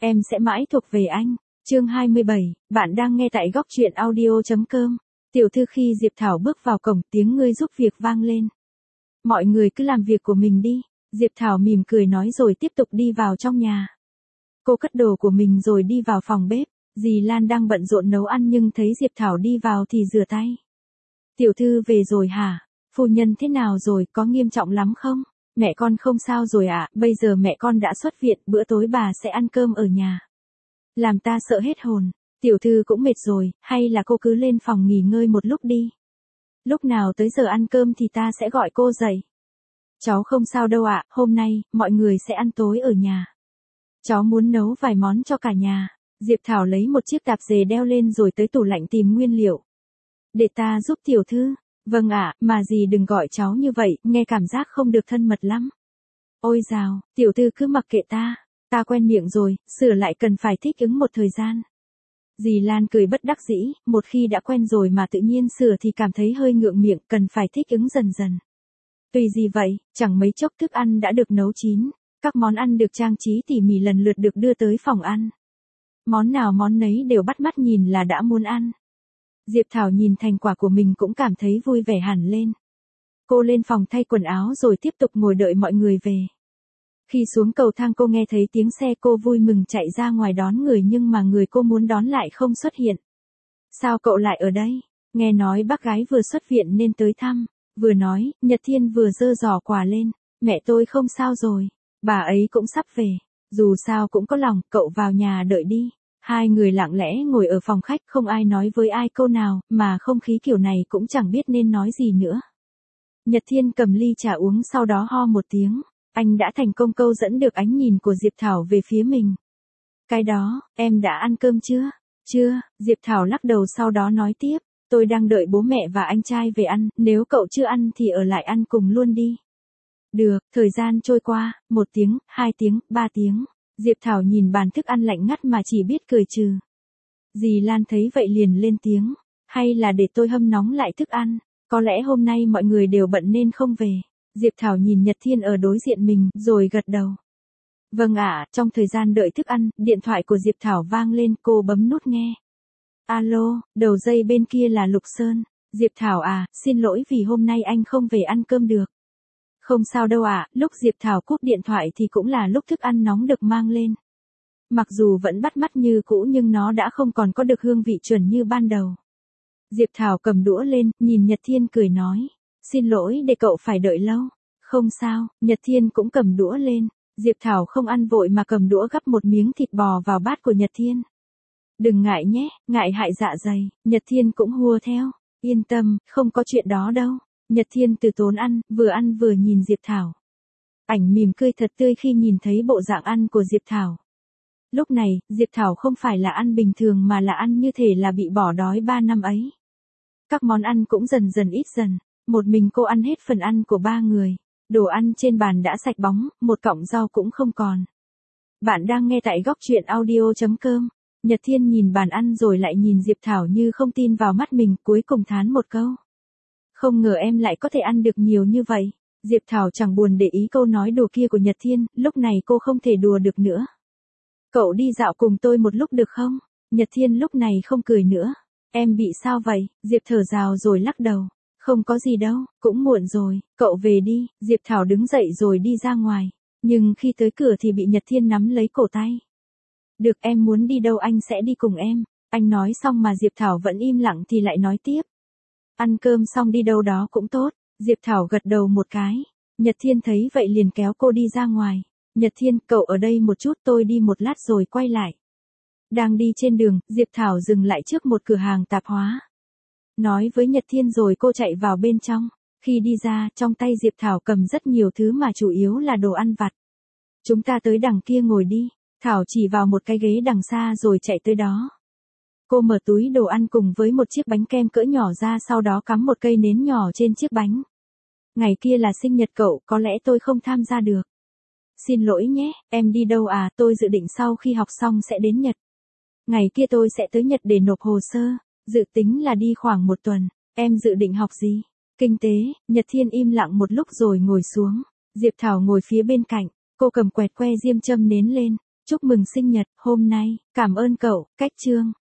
Em sẽ mãi thuộc về anh. Chương 27, bạn đang nghe tại góc truyện audio.com. Tiểu thư khi Diệp Thảo bước vào cổng tiếng ngươi giúp việc vang lên. Mọi người cứ làm việc của mình đi. Diệp Thảo mỉm cười nói rồi tiếp tục đi vào trong nhà. Cô cất đồ của mình rồi đi vào phòng bếp. Dì Lan đang bận rộn nấu ăn nhưng thấy Diệp Thảo đi vào thì rửa tay. Tiểu thư về rồi hả? Phu nhân thế nào rồi, có nghiêm trọng lắm không? Mẹ con không sao rồi ạ, bây giờ mẹ con đã xuất viện, bữa tối bà sẽ ăn cơm ở nhà. Làm ta sợ hết hồn, tiểu thư cũng mệt rồi, hay là cô cứ lên phòng nghỉ ngơi một lúc đi. Lúc nào tới giờ ăn cơm thì ta sẽ gọi cô dậy. Cháu không sao đâu ạ, hôm nay, mọi người sẽ ăn tối ở nhà. Cháu muốn nấu vài món cho cả nhà. Diệp Thảo lấy một chiếc tạp dề đeo lên rồi tới tủ lạnh tìm nguyên liệu. Để ta giúp tiểu thư. Vâng ạ, mà dì đừng gọi cháu như vậy, nghe cảm giác không được thân mật lắm. Ôi dào, tiểu thư cứ mặc kệ ta quen miệng rồi, sửa lại cần phải thích ứng một thời gian. Dì Lan cười bất đắc dĩ, một khi đã quen rồi mà tự nhiên sửa thì cảm thấy hơi ngượng miệng, cần phải thích ứng dần dần. Tùy gì vậy, chẳng mấy chốc thức ăn đã được nấu chín, các món ăn được trang trí tỉ mỉ lần lượt được đưa tới phòng ăn. Món nào món nấy đều bắt mắt nhìn là đã muốn ăn. Diệp Thảo nhìn thành quả của mình cũng cảm thấy vui vẻ hẳn lên. Cô lên phòng thay quần áo rồi tiếp tục ngồi đợi mọi người về. Khi xuống cầu thang cô nghe thấy tiếng xe, cô vui mừng chạy ra ngoài đón người nhưng mà người cô muốn đón lại không xuất hiện. Sao cậu lại ở đây? Nghe nói bác gái vừa xuất viện nên tới thăm. Vừa nói, Nhật Thiên vừa giơ giỏ quà lên. Mẹ tôi không sao rồi. Bà ấy cũng sắp về. Dù sao cũng có lòng, cậu vào nhà đợi đi. Hai người lặng lẽ ngồi ở phòng khách, không ai nói với ai câu nào, mà không khí kiểu này cũng chẳng biết nên nói gì nữa. Nhật Thiên cầm ly trà uống sau đó ho một tiếng. Anh đã thành công câu dẫn được ánh nhìn của Diệp Thảo về phía mình. Cái đó, em đã ăn cơm chưa? Chưa, Diệp Thảo lắc đầu sau đó nói tiếp. Tôi đang đợi bố mẹ và anh trai về ăn, nếu cậu chưa ăn thì ở lại ăn cùng luôn đi. Được, thời gian trôi qua, 1 tiếng, 2 tiếng, 3 tiếng. Diệp Thảo nhìn bàn thức ăn lạnh ngắt mà chỉ biết cười trừ. Dì Lan thấy vậy liền lên tiếng. Hay là để tôi hâm nóng lại thức ăn, có lẽ hôm nay mọi người đều bận nên không về. Diệp Thảo nhìn Nhật Thiên ở đối diện mình, rồi gật đầu. Vâng ạ, trong thời gian đợi thức ăn, điện thoại của Diệp Thảo vang lên, cô bấm nút nghe. Alo, đầu dây bên kia là Lục Sơn. Diệp Thảo à, xin lỗi vì hôm nay anh không về ăn cơm được. Không sao đâu ạ, lúc Diệp Thảo cúp điện thoại thì cũng là lúc thức ăn nóng được mang lên. Mặc dù vẫn bắt mắt như cũ nhưng nó đã không còn có được hương vị chuẩn như ban đầu. Diệp Thảo cầm đũa lên, nhìn Nhật Thiên cười nói. Xin lỗi để cậu phải đợi lâu. Không sao, Nhật Thiên cũng cầm đũa lên. Diệp Thảo không ăn vội mà cầm đũa gắp một miếng thịt bò vào bát của Nhật Thiên. Đừng ngại nhé, ngại hại dạ dày. Nhật Thiên cũng hùa theo. Yên tâm, không có chuyện đó đâu. Nhật Thiên từ tốn ăn vừa nhìn Diệp Thảo. Ảnh mỉm cười thật tươi khi nhìn thấy bộ dạng ăn của Diệp Thảo. Lúc này, Diệp Thảo không phải là ăn bình thường mà là ăn như thể là bị bỏ đói 3 năm ấy. Các món ăn cũng dần dần ít dần. Một mình cô ăn hết phần ăn của 3 người. Đồ ăn trên bàn đã sạch bóng, một cọng rau cũng không còn. Bạn đang nghe tại góc truyện audio.com. Nhật Thiên nhìn bàn ăn rồi lại nhìn Diệp Thảo như không tin vào mắt mình, cuối cùng thán một câu. Không ngờ em lại có thể ăn được nhiều như vậy. Diệp Thảo chẳng buồn để ý câu nói đùa kia của Nhật Thiên, lúc này cô không thể đùa được nữa. Cậu đi dạo cùng tôi một lúc được không? Nhật Thiên lúc này không cười nữa. Em bị sao vậy? Diệp thở dài rồi lắc đầu. Không có gì đâu, cũng muộn rồi, cậu về đi. Diệp Thảo đứng dậy rồi đi ra ngoài. Nhưng khi tới cửa thì bị Nhật Thiên nắm lấy cổ tay. Được, em muốn đi đâu anh sẽ đi cùng em. Anh nói xong mà Diệp Thảo vẫn im lặng thì lại nói tiếp. Ăn cơm xong đi đâu đó cũng tốt. Diệp Thảo gật đầu một cái. Nhật Thiên thấy vậy liền kéo cô đi ra ngoài. Nhật Thiên, cậu ở đây một chút, tôi đi một lát rồi quay lại. Đang đi trên đường, Diệp Thảo dừng lại trước một cửa hàng tạp hóa. Nói với Nhật Thiên rồi cô chạy vào bên trong. Khi đi ra, trong tay Diệp Thảo cầm rất nhiều thứ mà chủ yếu là đồ ăn vặt. Chúng ta tới đằng kia ngồi đi. Thảo chỉ vào một cái ghế đằng xa rồi chạy tới đó. Cô mở túi đồ ăn cùng với một chiếc bánh kem cỡ nhỏ ra, sau đó cắm một cây nến nhỏ trên chiếc bánh. Ngày kia là sinh nhật cậu, có lẽ tôi không tham gia được. Xin lỗi nhé, em đi đâu à, tôi dự định sau khi học xong sẽ đến Nhật. Ngày kia tôi sẽ tới Nhật để nộp hồ sơ, dự tính là đi khoảng 1 tuần, em dự định học gì? Kinh tế. Nhật Thiên im lặng một lúc rồi ngồi xuống. Diệp Thảo ngồi phía bên cạnh, cô cầm quẹt que diêm châm nến lên. Chúc mừng sinh nhật, hôm nay, cảm ơn cậu, cách chương.